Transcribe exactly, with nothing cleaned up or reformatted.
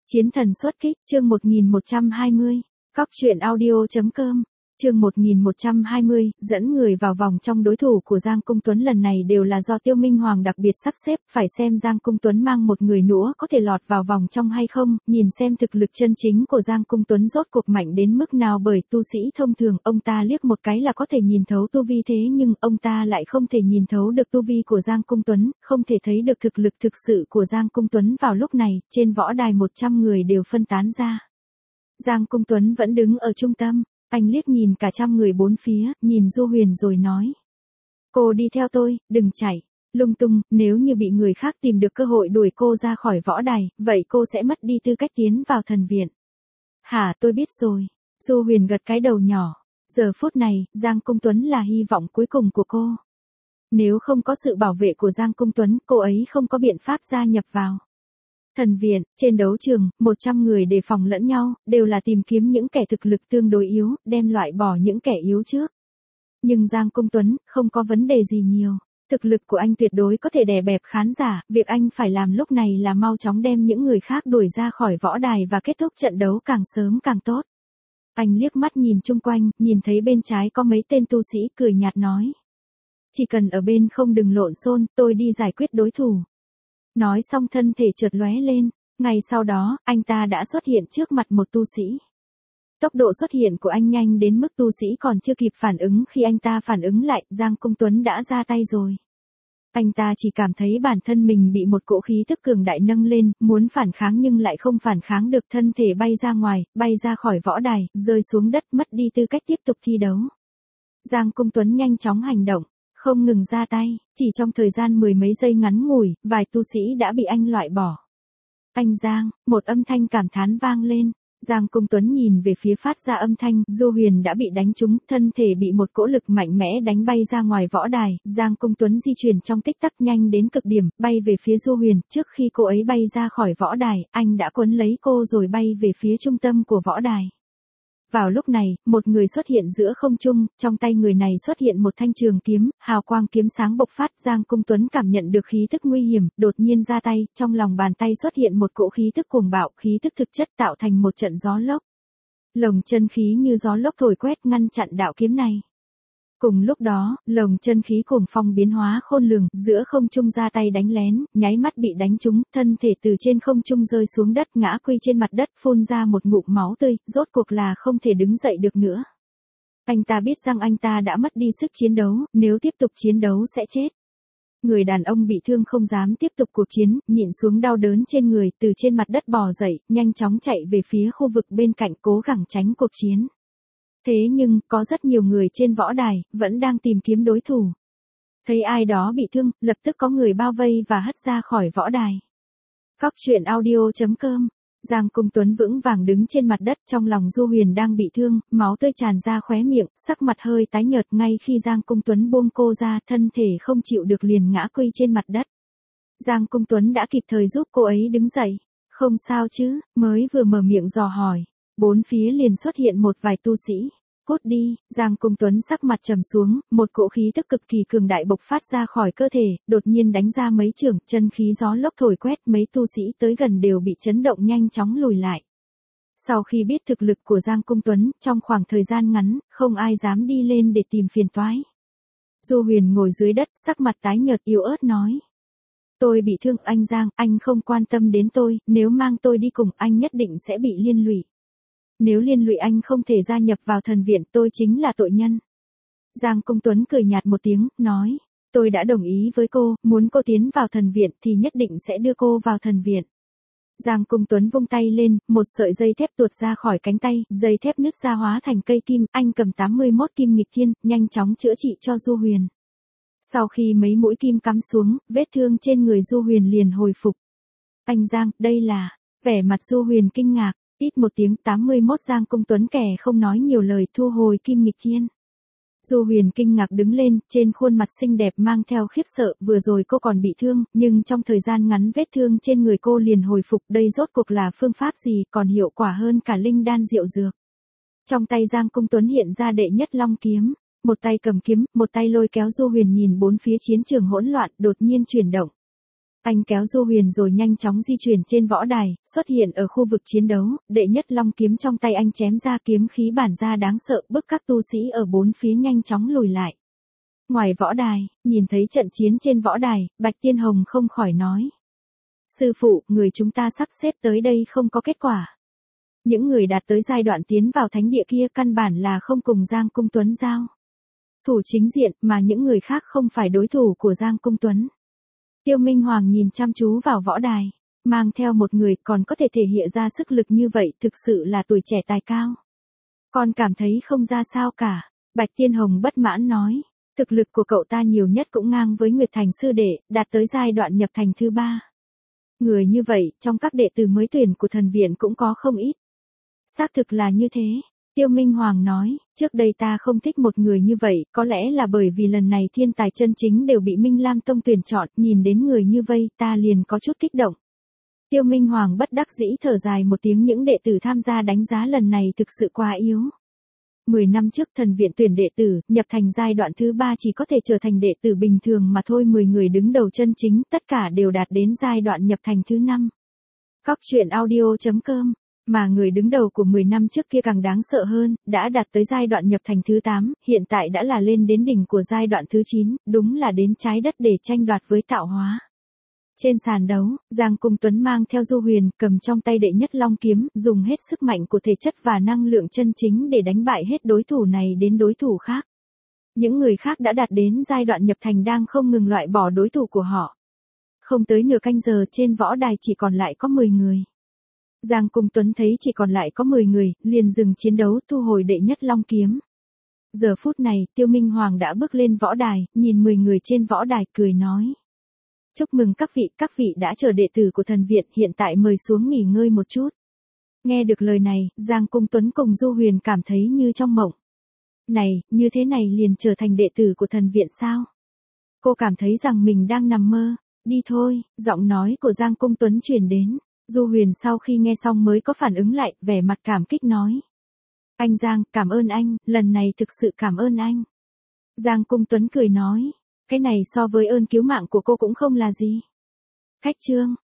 Chiến thần xuất kích, chương một nghìn một trăm hai mươi. Cóc truyện audio.com. Chương một nghìn một trăm hai mươi, dẫn người vào vòng trong đối thủ của Giang Cung Tuấn lần này đều là do Tiêu Minh Hoàng đặc biệt sắp xếp, phải xem Giang Cung Tuấn mang một người nữa có thể lọt vào vòng trong hay không, nhìn xem thực lực chân chính của Giang Cung Tuấn rốt cuộc mạnh đến mức nào, bởi tu sĩ thông thường ông ta liếc một cái là có thể nhìn thấu tu vi, thế nhưng ông ta lại không thể nhìn thấu được tu vi của Giang Cung Tuấn, không thể thấy được thực lực thực sự của Giang Cung Tuấn. Vào lúc này, trên võ đài một trăm người đều phân tán ra. Giang Cung Tuấn vẫn đứng ở trung tâm. Anh liếc nhìn cả trăm người bốn phía, nhìn Du Huyền rồi nói. Cô đi theo tôi, đừng chạy lung tung, nếu như bị người khác tìm được cơ hội đuổi cô ra khỏi võ đài, vậy cô sẽ mất đi tư cách tiến vào thần viện. Hả, tôi biết rồi. Du Huyền gật cái đầu nhỏ. Giờ phút này, Giang Cung Tuấn là hy vọng cuối cùng của cô. Nếu không có sự bảo vệ của Giang Cung Tuấn, cô ấy không có biện pháp gia nhập vào thần viện. Trên đấu trường, một trăm người đề phòng lẫn nhau, đều là tìm kiếm những kẻ thực lực tương đối yếu, đem loại bỏ những kẻ yếu trước. Nhưng Giang Cung Tuấn, không có vấn đề gì nhiều. Thực lực của anh tuyệt đối có thể đè bẹp khán giả, việc anh phải làm lúc này là mau chóng đem những người khác đuổi ra khỏi võ đài và kết thúc trận đấu càng sớm càng tốt. Anh liếc mắt nhìn chung quanh, nhìn thấy bên trái có mấy tên tu sĩ, cười nhạt nói. Chỉ cần ở bên không đừng lộn xôn, tôi đi giải quyết đối thủ. Nói xong thân thể chợt lóe lên, ngay sau đó, anh ta đã xuất hiện trước mặt một tu sĩ. Tốc độ xuất hiện của anh nhanh đến mức tu sĩ còn chưa kịp phản ứng, khi anh ta phản ứng lại, Giang Cung Tuấn đã ra tay rồi. Anh ta chỉ cảm thấy bản thân mình bị một cỗ khí tức cường đại nâng lên, muốn phản kháng nhưng lại không phản kháng được, thân thể bay ra ngoài, bay ra khỏi võ đài, rơi xuống đất, mất đi tư cách tiếp tục thi đấu. Giang Cung Tuấn nhanh chóng hành động. Không ngừng ra tay, chỉ trong thời gian mười mấy giây ngắn ngủi, vài tu sĩ đã bị anh loại bỏ. Anh Giang, một âm thanh cảm thán vang lên. Giang Cung Tuấn nhìn về phía phát ra âm thanh, Du Huyền đã bị đánh trúng, thân thể bị một cỗ lực mạnh mẽ đánh bay ra ngoài võ đài. Giang Cung Tuấn di chuyển trong tích tắc nhanh đến cực điểm, bay về phía Du Huyền, trước khi cô ấy bay ra khỏi võ đài, anh đã cuốn lấy cô rồi bay về phía trung tâm của võ đài. Vào lúc này, một người xuất hiện giữa không trung, trong tay người này xuất hiện một thanh trường kiếm, hào quang kiếm sáng bộc phát. Giang Cung Tuấn cảm nhận được khí tức nguy hiểm, đột nhiên ra tay, trong lòng bàn tay xuất hiện một cỗ khí tức cuồng bạo, khí tức thực chất tạo thành một trận gió lốc. Lồng chân khí như gió lốc thổi quét ngăn chặn đạo kiếm này. Cùng lúc đó, lồng chân khí cuồng phong biến hóa khôn lường, giữa không trung ra tay đánh lén, nháy mắt bị đánh trúng, thân thể từ trên không trung rơi xuống đất, ngã quy trên mặt đất, phun ra một ngụm máu tươi, rốt cuộc là không thể đứng dậy được nữa. Anh ta biết rằng anh ta đã mất đi sức chiến đấu, nếu tiếp tục chiến đấu sẽ chết. Người đàn ông bị thương không dám tiếp tục cuộc chiến, nhịn xuống đau đớn trên người, từ trên mặt đất bò dậy, nhanh chóng chạy về phía khu vực bên cạnh, cố gắng tránh cuộc chiến. Thế nhưng, có rất nhiều người trên võ đài, vẫn đang tìm kiếm đối thủ. Thấy ai đó bị thương, lập tức có người bao vây và hất ra khỏi võ đài. Cóc truyện audio.com. Giang Cung Tuấn vững vàng đứng trên mặt đất, trong lòng Du Huyền đang bị thương, máu tươi tràn ra khóe miệng, sắc mặt hơi tái nhợt. Ngay khi Giang Cung Tuấn buông cô ra, thân thể không chịu được liền ngã quỵ trên mặt đất. Giang Cung Tuấn đã kịp thời giúp cô ấy đứng dậy. Không sao chứ, mới vừa mở miệng dò hỏi. Bốn phía liền xuất hiện một vài tu sĩ. Cút đi. Giang Cung Tuấn sắc mặt trầm xuống, một cỗ khí tức cực kỳ cường đại bộc phát ra khỏi cơ thể, đột nhiên đánh ra mấy chưởng, chân khí gió lốc thổi quét, mấy tu sĩ tới gần đều bị chấn động nhanh chóng lùi lại. Sau khi biết thực lực của Giang Cung Tuấn, trong khoảng thời gian ngắn, không ai dám đi lên để tìm phiền toái. Du Huyền ngồi dưới đất, sắc mặt tái nhợt yếu ớt nói. Tôi bị thương, anh Giang, anh không quan tâm đến tôi, nếu mang tôi đi cùng anh nhất định sẽ bị liên lụy. Nếu liên lụy anh không thể gia nhập vào thần viện, tôi chính là tội nhân. Giang Cung Tuấn cười nhạt một tiếng, nói, tôi đã đồng ý với cô, muốn cô tiến vào thần viện thì nhất định sẽ đưa cô vào thần viện. Giang Cung Tuấn vung tay lên, một sợi dây thép tuột ra khỏi cánh tay, dây thép nứt ra hóa thành cây kim, anh cầm tám mươi mốt kim nghịch thiên, nhanh chóng chữa trị cho Du Huyền. Sau khi mấy mũi kim cắm xuống, vết thương trên người Du Huyền liền hồi phục. Anh Giang, đây là, vẻ mặt Du Huyền kinh ngạc. Ít một tiếng, tám mươi mốt Giang Cung Tuấn kẻ không nói nhiều lời, thu hồi kim nghịch thiên. Du Huyền kinh ngạc đứng lên, trên khuôn mặt xinh đẹp mang theo khiếp sợ, vừa rồi cô còn bị thương, nhưng trong thời gian ngắn vết thương trên người cô liền hồi phục, đây rốt cuộc là phương pháp gì, còn hiệu quả hơn cả linh đan diệu dược. Trong tay Giang Cung Tuấn hiện ra đệ nhất long kiếm, một tay cầm kiếm, một tay lôi kéo Du Huyền nhìn bốn phía chiến trường hỗn loạn, đột nhiên chuyển động. Anh kéo Du Huyền rồi nhanh chóng di chuyển trên võ đài, xuất hiện ở khu vực chiến đấu, đệ nhất long kiếm trong tay anh chém ra kiếm khí bản ra đáng sợ, bức các tu sĩ ở bốn phía nhanh chóng lùi lại. Ngoài võ đài, nhìn thấy trận chiến trên võ đài, Bạch Tiên Hồng không khỏi nói. Sư phụ, người chúng ta sắp xếp tới đây không có kết quả. Những người đạt tới giai đoạn tiến vào thánh địa kia căn bản là không cùng Giang Cung Tuấn giao thủ chính diện, mà những người khác không phải đối thủ của Giang Cung Tuấn. Tiêu Minh Hoàng nhìn chăm chú vào võ đài, mang theo một người còn có thể thể hiện ra sức lực như vậy thực sự là tuổi trẻ tài cao. Con cảm thấy không ra sao cả, Bạch Tiên Hồng bất mãn nói, thực lực của cậu ta nhiều nhất cũng ngang với Nguyệt Thành sư đệ, đạt tới giai đoạn nhập thành thứ ba. Người như vậy, trong các đệ tử mới tuyển của thần viện cũng có không ít. Xác thực là như thế. Tiêu Minh Hoàng nói, trước đây ta không thích một người như vậy, có lẽ là bởi vì lần này thiên tài chân chính đều bị Minh Lam Tông tuyển chọn, nhìn đến người như vây ta liền có chút kích động. Tiêu Minh Hoàng bất đắc dĩ thở dài một tiếng, những đệ tử tham gia đánh giá lần này thực sự quá yếu. Mười năm trước thần viện tuyển đệ tử, nhập thành giai đoạn thứ ba chỉ có thể trở thành đệ tử bình thường mà thôi, mười người đứng đầu chân chính, tất cả đều đạt đến giai đoạn nhập thành thứ năm. Cóc truyện audio chấm com. Mà người đứng đầu của mười năm trước kia càng đáng sợ hơn, đã đạt tới giai đoạn nhập thành thứ tám, hiện tại đã là lên đến đỉnh của giai đoạn thứ chín, đúng là đến trái đất để tranh đoạt với tạo hóa. Trên sàn đấu, Giang Cung Tuấn mang theo Du Huyền, cầm trong tay đệ nhất long kiếm, dùng hết sức mạnh của thể chất và năng lượng chân chính để đánh bại hết đối thủ này đến đối thủ khác. Những người khác đã đạt đến giai đoạn nhập thành đang không ngừng loại bỏ đối thủ của họ. Không tới nửa canh giờ trên võ đài chỉ còn lại có mười người. Giang Cung Tuấn thấy chỉ còn lại có mười người, liền dừng chiến đấu, thu hồi đệ nhất long kiếm. Giờ phút này, Tiêu Minh Hoàng đã bước lên võ đài, nhìn mười người trên võ đài cười nói. Chúc mừng các vị, các vị đã trở đệ tử của thần viện, hiện tại mời xuống nghỉ ngơi một chút. Nghe được lời này, Giang Cung Tuấn cùng Du Huyền cảm thấy như trong mộng. Này, như thế này liền trở thành đệ tử của thần viện sao? Cô cảm thấy rằng mình đang nằm mơ. Đi thôi, giọng nói của Giang Cung Tuấn truyền đến. Du Huyền sau khi nghe xong mới có phản ứng lại, vẻ mặt cảm kích nói. Anh Giang, cảm ơn anh, lần này thực sự cảm ơn anh. Giang Cung Tuấn cười nói, cái này so với ơn cứu mạng của cô cũng không là gì. Khách trương,